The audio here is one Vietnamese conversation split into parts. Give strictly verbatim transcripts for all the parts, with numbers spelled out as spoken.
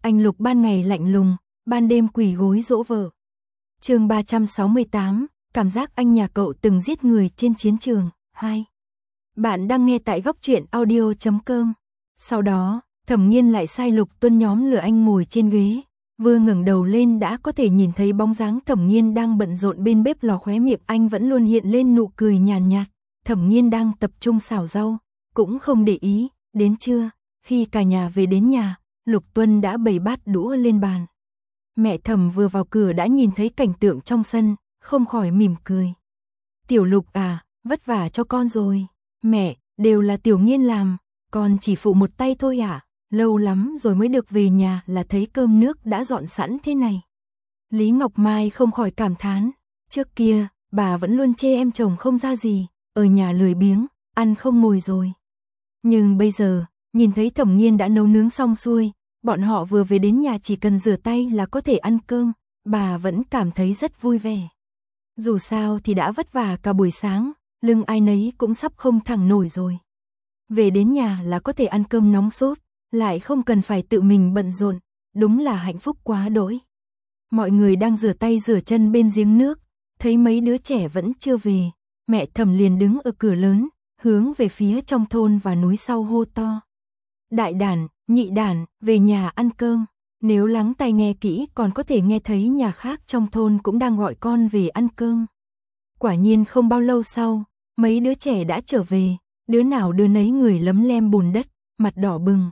Anh Lục ban ngày lạnh lùng, ban đêm quỳ gối dỗ vợ. Chương ba trăm sáu mươi tám, cảm giác anh nhà cậu từng giết người trên chiến trường. hai. Bạn đang nghe tại góc truyện audio chấm com. Sau đó, Thẩm Nghiên lại sai Lục Tuân nhóm lừa anh ngồi trên ghế. Vừa ngẩng đầu lên đã có thể nhìn thấy bóng dáng Thẩm Nghiên đang bận rộn bên bếp lò, khóe miệng anh vẫn luôn hiện lên nụ cười nhàn nhạt, nhạt. Thẩm Nghiên đang tập trung xào rau, cũng không để ý. Đến trưa, khi cả nhà về đến nhà, Lục Tuân đã bày bát đũa lên bàn. Mẹ Thẩm vừa vào cửa đã nhìn thấy cảnh tượng trong sân, không khỏi mỉm cười. Tiểu Lục à, vất vả cho con rồi. Mẹ, đều là Tiểu Nghiên làm, con chỉ phụ một tay thôi à, lâu lắm rồi mới được về nhà là thấy cơm nước đã dọn sẵn thế này. Lý Ngọc Mai không khỏi cảm thán, trước kia, bà vẫn luôn chê em chồng không ra gì, ở nhà lười biếng, ăn không ngồi rồi. Nhưng bây giờ, nhìn thấy Thẩm Nghiên đã nấu nướng xong xuôi, bọn họ vừa về đến nhà chỉ cần rửa tay là có thể ăn cơm, bà vẫn cảm thấy rất vui vẻ. Dù sao thì đã vất vả cả buổi sáng, lưng ai nấy cũng sắp không thẳng nổi rồi. Về đến nhà là có thể ăn cơm nóng sốt, lại không cần phải tự mình bận rộn, đúng là hạnh phúc quá đỗi. Mọi người đang rửa tay rửa chân bên giếng nước, thấy mấy đứa trẻ vẫn chưa về, mẹ Thẩm liền đứng ở cửa lớn, hướng về phía trong thôn và núi sau hô to. Đại đàn, nhị đàn, về nhà ăn cơm. Nếu lắng tai nghe kỹ còn có thể nghe thấy nhà khác trong thôn cũng đang gọi con về ăn cơm. Quả nhiên không bao lâu sau, mấy đứa trẻ đã trở về, đứa nào đứa nấy người lấm lem bùn đất, mặt đỏ bừng.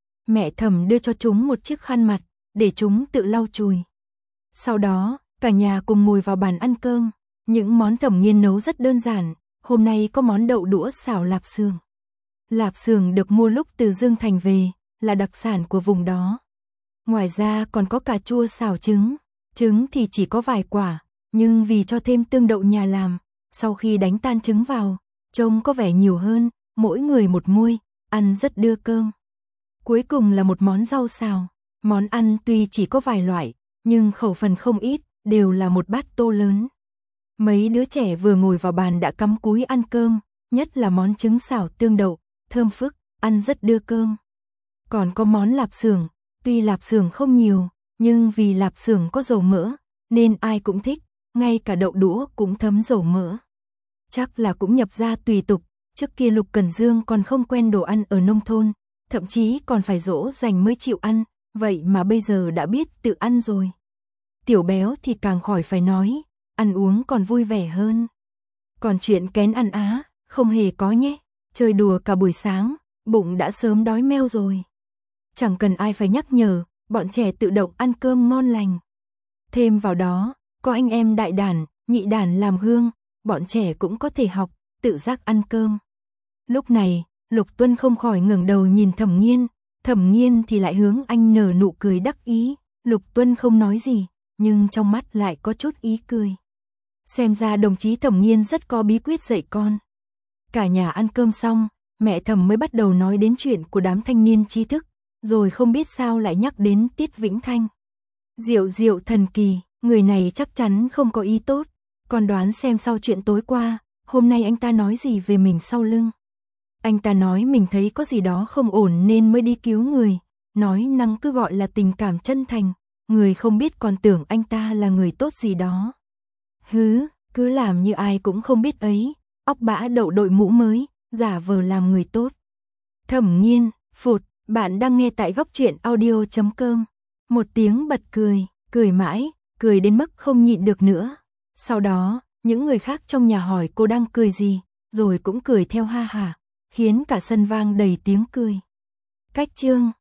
Mẹ Thẩm đưa cho chúng một chiếc khăn mặt, để chúng tự lau chùi. Sau đó, cả nhà cùng ngồi vào bàn ăn cơm. Những món Thẩm Nghiên nấu rất đơn giản, hôm nay có món đậu đũa xào lạp xưởng. Lạp xưởng được mua lúc từ Dương Thành về, là đặc sản của vùng đó. Ngoài ra còn có cà chua xào trứng, trứng thì chỉ có vài quả, nhưng vì cho thêm tương đậu nhà làm, sau khi đánh tan trứng vào, trông có vẻ nhiều hơn, mỗi người một muôi, ăn rất đưa cơm. Cuối cùng là một món rau xào, món ăn tuy chỉ có vài loại, nhưng khẩu phần không ít, đều là một bát tô lớn. Mấy đứa trẻ vừa ngồi vào bàn đã cắm cúi ăn cơm, nhất là món trứng xào tương đậu, thơm phức, ăn rất đưa cơm. Còn có món lạp xưởng, tuy lạp xưởng không nhiều, nhưng vì lạp xưởng có dầu mỡ, nên ai cũng thích, ngay cả đậu đũa cũng thấm dầu mỡ. Chắc là cũng nhập gia tùy tục, trước kia Lục Cần Dương còn không quen đồ ăn ở nông thôn, thậm chí còn phải dỗ dành mới chịu ăn, vậy mà bây giờ đã biết tự ăn rồi. Tiểu Béo thì càng khỏi phải nói, ăn uống còn vui vẻ hơn. Còn chuyện kén ăn á, không hề có nhé, chơi đùa cả buổi sáng, bụng đã sớm đói meo rồi. Chẳng cần ai phải nhắc nhở, bọn trẻ tự động ăn cơm ngon lành. Thêm vào đó, có anh em đại đàn, nhị đàn làm gương, bọn trẻ cũng có thể học, tự giác ăn cơm. Lúc này, Lục Tuân không khỏi ngẩng đầu nhìn Thẩm Nghiên, Thẩm Nghiên thì lại hướng anh nở nụ cười đắc ý. Lục Tuân không nói gì, nhưng trong mắt lại có chút ý cười. Xem ra đồng chí Thẩm Nghiên rất có bí quyết dạy con. Cả nhà ăn cơm xong, mẹ Thẩm mới bắt đầu nói đến chuyện của đám thanh niên trí thức, rồi không biết sao lại nhắc đến Tiết Vĩnh Thanh. Diệu diệu thần kỳ, người này chắc chắn không có ý tốt, con đoán xem sau chuyện tối qua, hôm nay anh ta nói gì về mình sau lưng. Anh ta nói mình thấy có gì đó không ổn nên mới đi cứu người, nói năng cứ gọi là tình cảm chân thành, người không biết còn tưởng anh ta là người tốt gì đó. Hứ, cứ làm như ai cũng không biết ấy, óc bã đậu đội mũ mới, giả vờ làm người tốt. Thẩm Nghiên, phụt, bạn đang nghe tại góc truyện audio chấm com. Một tiếng bật cười, cười mãi, cười đến mức không nhịn được nữa. Sau đó, những người khác trong nhà hỏi cô đang cười gì, rồi cũng cười theo ha hả, khiến cả sân vang đầy tiếng cười. Cách chương